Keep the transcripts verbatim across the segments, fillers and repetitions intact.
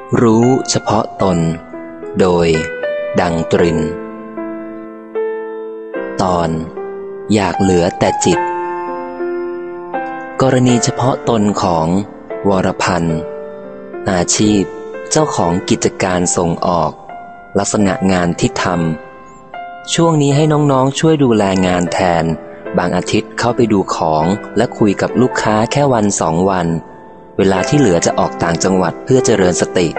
รู้เฉพาะตนโดยดังตรินตอนอยากเหลือแต่จิตกรณีเฉพาะตนของวรพันธ์อาชีพเจ้าของกิจการส่งออกลักษณะงานที่ทำช่วงนี้ให้น้องๆช่วยดูแลงานแทนบางอาทิตย์เข้าไปดูของและคุยกับลูกค้าแค่วันสองวันเวลาที่เหลือจะออกต่างจังหวัดเพื่อเจริญสติ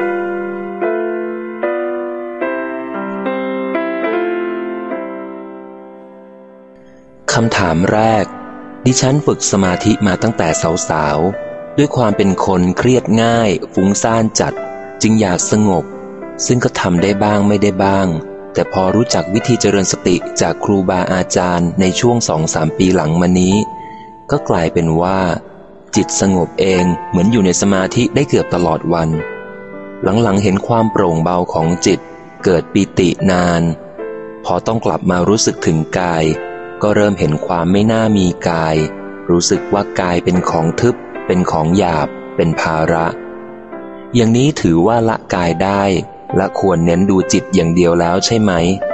คำถามแรกดิฉันฝึกสมาธิมาตั้งแต่สาวๆด้วยความเป็นคนเครียดง่ายฟุ้งซ่านจัดจึงอยากสงบซึ่งก็ทำได้บ้างไม่ได้บ้างแต่พอรู้จักวิธีเจริญสติจากครูบาอาจารย์ในช่วงสองสามปีหลังมานี้ก็กลายเป็นว่าจิตสงบเองเหมือนอยู่ในสมาธิได้เกือบตลอดวันหลังๆเห็นความโปร่งเบาของจิตเกิดปีตินานพอต้องกลับมารู้สึกถึงกายก็เริ่มเห็นความไม่น่ามีกายรู้สึกว่ากายเป็นของทึบเป็นของหยาบเป็นภาระอย่างนี้ถือว่าละกายได้และควรเน้นดูจิตอย่างเดียวแล้วใช่ไหม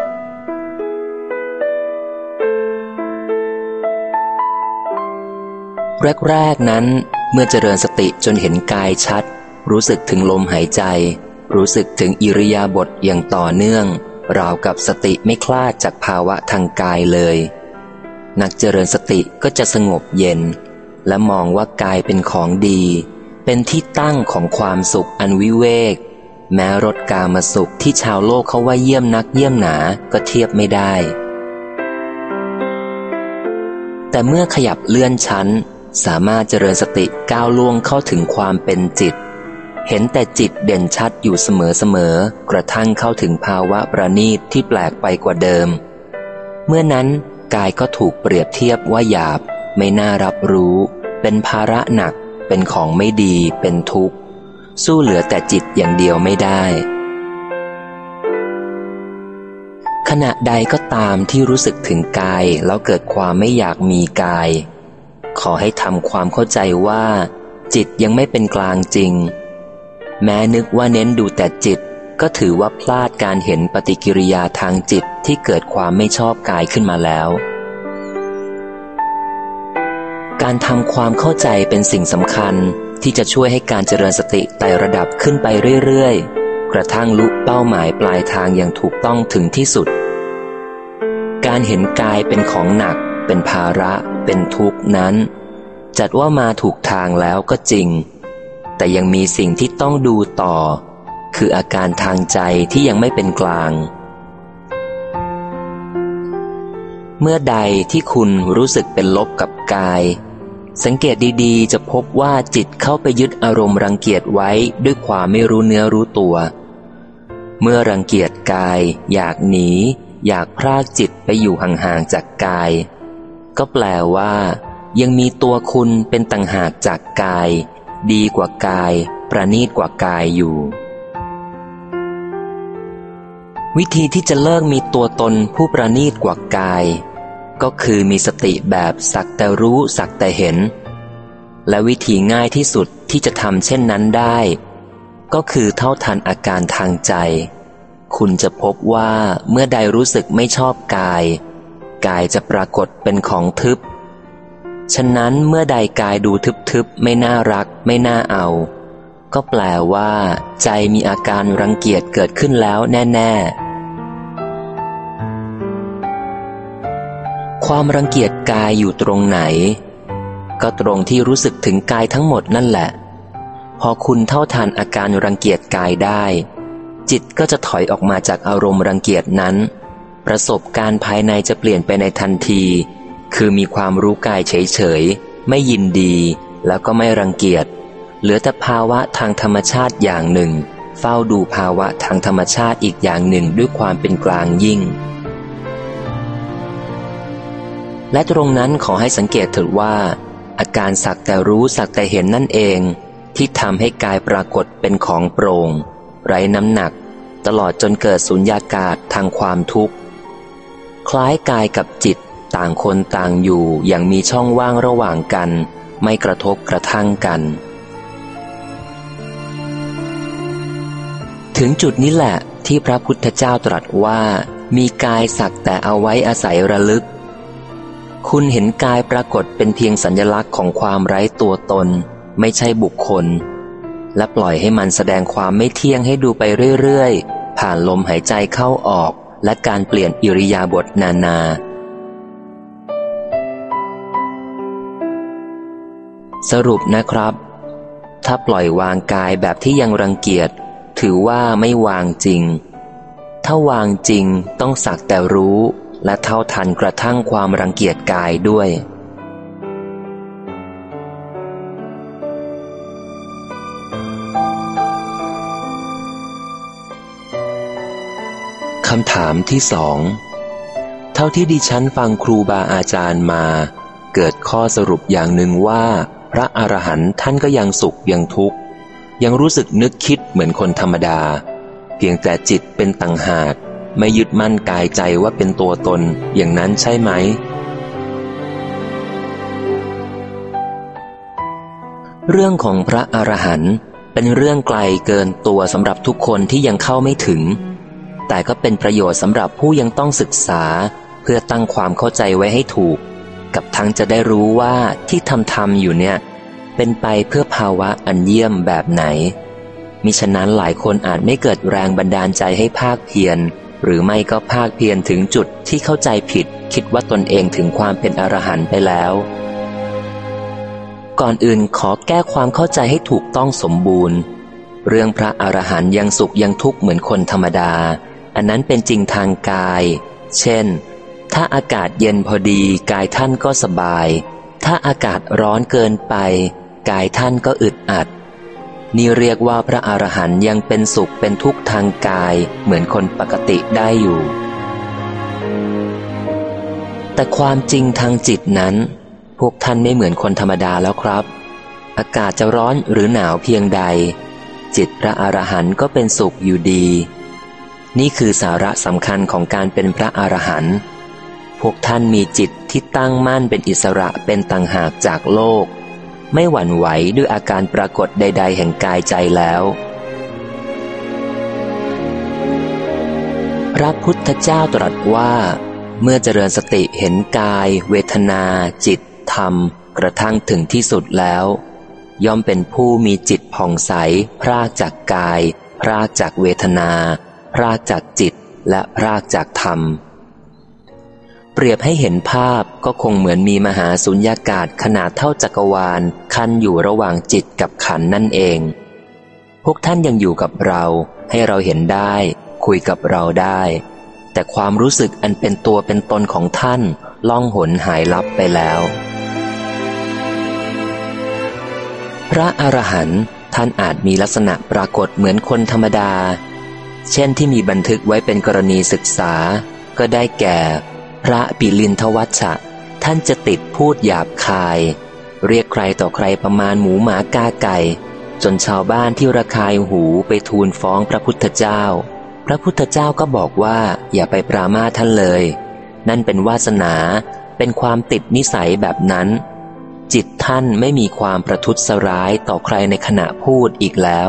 แรกๆนั้นเมื่อเจริญสติจนเห็นกายชัดรู้สึกถึงลมหายใจรู้สึกถึงอิริยาบถอย่างต่อเนื่องราวกับสติไม่คลาดจากภาวะทางกายเลยนักเจริญสติก็จะสงบเย็นและมองว่ากายเป็นของดีเป็นที่ตั้งของความสุขอันวิเวกแม้รสกามสุขที่ชาวโลกเขาว่าเยี่ยมนักเยี่ยมหนาก็เทียบไม่ได้แต่เมื่อขยับเลื่อนชั้นสามารถเจริญสติก้าวล่วงเข้าถึงความเป็นจิตเห็นแต่จิตเด่นชัดอยู่เสมอๆกระทั่งเข้าถึงภาวะประณีตที่แปลกไปกว่าเดิมเมื่อนั้นกายก็ถูกเปรียบเทียบว่าหยาบไม่น่ารับรู้เป็นภาระหนักเป็นของไม่ดีเป็นทุกข์สู้เหลือแต่จิตอย่างเดียวไม่ได้ขณะใดก็ตามที่รู้สึกถึงกายแล้วเกิดความไม่อยากมีกายขอให้ทำความเข้าใจว่าจิตยังไม่เป็นกลางจริงแม้นึกว่าเน้นดูแต่จิตก็ถือว่าพลาดการเห็นปฏิกิริยาทางจิตที่เกิดความไม่ชอบกายขึ้นมาแล้วการทำความเข้าใจเป็นสิ่งสำคัญที่จะช่วยให้การเจริญสติไต่ระดับขึ้นไปเรื่อยๆกระทั่งลุเป้าหมายปลายทางอย่างถูกต้องถึงที่สุดการเห็นกายเป็นของหนักเป็นภาระเป็นทุกข์นั้นจัดว่ามาถูกทางแล้วก็จริงแต่ยังมีสิ่งที่ต้องดูต่อคืออาการทางใจที่ยังไม่เป็นกลางเมื่อใดที่คุณรู้สึกเป็นลบกับกายสังเกตดีๆจะพบว่าจิตเข้าไปยึดอารมณ์รังเกียจไว้ด้วยความไม่รู้เนื้อรู้ตัวเมื่อรังเกียจกายอยากหนีอยากพรากจิตไปอยู่ห่างๆจากกายก็แปลว่ายังมีตัวคุณเป็นต่างหากจากกายดีกว่ากายประณีตกว่ากายอยู่วิธีที่จะเลิกมีตัวตนผู้ประณีตกว่ากายก็คือมีสติแบบสักแต่รู้สักแต่เห็นและวิธีง่ายที่สุดที่จะทำเช่นนั้นได้ก็คือเท่าทันอาการทางใจคุณจะพบว่าเมื่อใดรู้สึกไม่ชอบกายกายจะปรากฏเป็นของทึบฉะนั้นเมื่อใดกายดูทึบๆไม่น่ารักไม่น่าเอาก็แปลว่าใจมีอาการรังเกียจเกิดขึ้นแล้วแน่ๆความรังเกียจกายอยู่ตรงไหนก็ตรงที่รู้สึกถึงกายทั้งหมดนั่นแหละพอคุณเท่าทันอาการรังเกียจกายได้จิตก็จะถอยออกมาจากอารมณ์รังเกียจนั้นประสบการณ์ภายในจะเปลี่ยนไปในทันทีคือมีความรู้กายเฉยๆไม่ยินดีแล้วก็ไม่รังเกียจเหลือแต่ภาวะทางธรรมชาติอย่างหนึ่งเฝ้าดูภาวะทางธรรมชาติอีกอย่างหนึ่งด้วยความเป็นกลางยิ่งและตรงนั้นขอให้สังเกตเถิดว่าอาการสักแต่รู้สักแต่เห็นนั่นเองที่ทำให้กายปรากฏเป็นของโปร่งไร้น้ำหนักตลอดจนเกิดสุญญากาศทางความทุกข์คล้ายกายกับจิตต่างคนต่างอยู่อย่างมีช่องว่างระหว่างกันไม่กระทบกระทั่งกันถึงจุดนี้แหละที่พระพุทธเจ้าตรัสว่ามีกายสักแต่เอาไว้อาศัยระลึกคุณเห็นกายปรากฏเป็นเพียงสัญลักษณ์ของความไร้ตัวตนไม่ใช่บุคคลและปล่อยให้มันแสดงความไม่เที่ยงให้ดูไปเรื่อยๆผ่านลมหายใจเข้าออกและการเปลี่ยนอิริยาบถนานาสรุปนะครับถ้าปล่อยวางกายแบบที่ยังรังเกียจถือว่าไม่วางจริงถ้าวางจริงต้องสักแต่รู้และเท่าทันกระทั่งความรังเกียจกายด้วยคำถามที่สองเท่าที่ดิฉันฟังครูบาอาจารย์มาเกิดข้อสรุปอย่างหนึ่งว่าพระอรหันต์ท่านก็ยังสุขยังทุกข์ยังรู้สึกนึกคิดเหมือนคนธรรมดาเพียงแต่จิตเป็นต่างหากไม่ยึดมั่นกายใจว่าเป็นตัวตนอย่างนั้นใช่ไหมเรื่องของพระอรหันต์เป็นเรื่องไกลเกินตัวสำหรับทุกคนที่ยังเข้าไม่ถึงแต่ก็เป็นประโยชน์สำหรับผู้ยังต้องศึกษาเพื่อตั้งความเข้าใจไว้ให้ถูกกับทั้งจะได้รู้ว่าที่ทำทำอยู่เนี่ยเป็นไปเพื่อภาวะอันเยี่ยมแบบไหนมิฉะนั้นหลายคนอาจไม่เกิดแรงบันดาลใจให้ภาคเพียรหรือไม่ก็ภาคเพียรถึงจุดที่เข้าใจผิดคิดว่าตนเองถึงความเป็นอรหันต์ไปแล้วก่อนอื่นขอแก้ความเข้าใจให้ถูกต้องสมบูรณ์เรื่องพระอรหันต์ยังสุขยังทุกข์เหมือนคนธรรมดาอันนั้นเป็นจริงทางกายเช่นถ้าอากาศเย็นพอดีกายท่านก็สบายถ้าอากาศร้อนเกินไปกายท่านก็อึดอัดนี่เรียกว่าพระอรหันต์ยังเป็นสุขเป็นทุกข์ทางกายเหมือนคนปกติได้อยู่แต่ความจริงทางจิตนั้นพวกท่านไม่เหมือนคนธรรมดาแล้วครับอากาศจะร้อนหรือหนาวเพียงใดจิตพระอรหันต์ก็เป็นสุขอยู่ดีนี่คือสาระสำคัญของการเป็นพระอรหันต์พวกท่านมีจิตที่ตั้งมั่นเป็นอิสระเป็นต่างหากจากโลกไม่หวั่นไหวด้วยอาการปรากฏใดๆแห่งกายใจแล้วพระพุทธเจ้าตรัสว่าเมื่อเจริญสติเห็นกายเวทนาจิตธรรมกระทั่งถึงที่สุดแล้วย่อมเป็นผู้มีจิตผ่องใสพรากจากกายพรากจากเวทนาพรากจากจิตและพรากจากธรรมเปรียบให้เห็นภาพก็คงเหมือนมีมหาสุญญากาศขนาดเท่าจักรวาลคั่นอยู่ระหว่างจิตกับขันธ์นั่นเองพวกท่านยังอยู่กับเราให้เราเห็นได้คุยกับเราได้แต่ความรู้สึกอันเป็นตัวเป็นตนของท่านล่องหนหายลับไปแล้วพระอรหันต์ท่านอาจมีลักษณะปรากฏเหมือนคนธรรมดาเช่นที่มีบันทึกไว้เป็นกรณีศึกษาก็ได้แก่พระปิลินทวัชชะท่านจะติดพูดหยาบคายเรียกใครต่อใครประมาณหมูหมากาไก่จนชาวบ้านที่ระคายหูไปทูลฟ้องพระพุทธเจ้าพระพุทธเจ้าก็บอกว่าอย่าไปปรามาสท่านเลยนั่นเป็นวาสนาเป็นความติดนิสัยแบบนั้นจิตท่านไม่มีความประทุษร้ายต่อใครในขณะพูดอีกแล้ว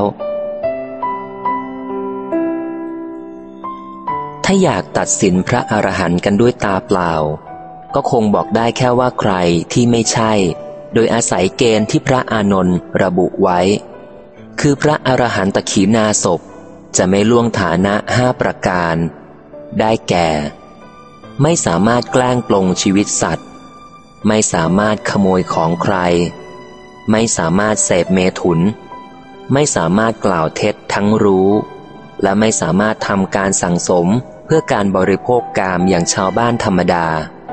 ถ้าอยากตัดสินพระอรหันต์กันด้วยตาเปล่าก็คงบอกได้แค่ว่าใครที่ไม่ใช่โดยอาศัยเกณฑ์ที่พระอานนท์ระบุไว้คือพระอรหันตขีณาสพจะไม่ล่วงฐานะห้าประการได้แก่ไม่สามารถแกล้งปลงชีวิตสัตว์ไม่สามารถขโมยของใครไม่สามารถเสพเมถุนไม่สามารถกล่าวเท็จทั้งรู้และไม่สามารถทำการสั่งสมเพื่อการบริโภคกามอย่างชาวบ้านธรรมดา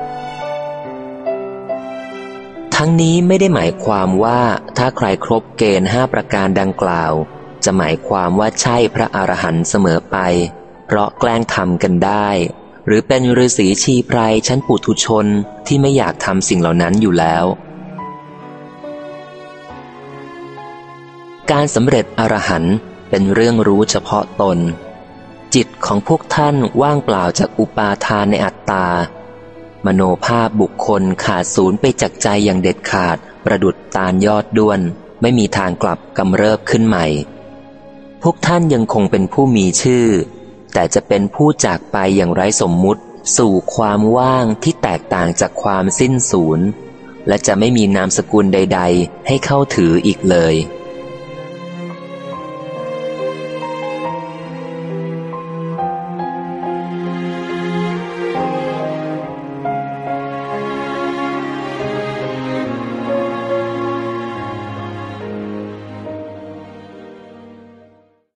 ทั้งนี้ไม่ได้หมายความว่าถ้าใครครบเกณฑ์ห้าประการดังกล่าวจะหมายความว่าใช่พระอรหันต์เสมอไปเพราะแกล้งทำกันได้หรือเป็นฤาษีชีไพรชั้นปุถุชนที่ไม่อยากทำสิ่งเหล่านั้นอยู่แล้วการสำเร็จอรหันต์เป็นเรื่องรู้เฉพาะตนจิตของพวกท่านว่างเปล่าจากอุปาทานในอัตตามโนภาพบุคคลขาดศูนย์ไปจากใจอย่างเด็ดขาดประดุจตาลยอดด้วนไม่มีทางกลับกำเริบขึ้นใหม่พวกท่านยังคงเป็นผู้มีชื่อแต่จะเป็นผู้จากไปอย่างไร้สมมุติสู่ความว่างที่แตกต่างจากความสิ้นสูญและจะไม่มีนามสกุลใดๆให้เข้าถืออีกเลย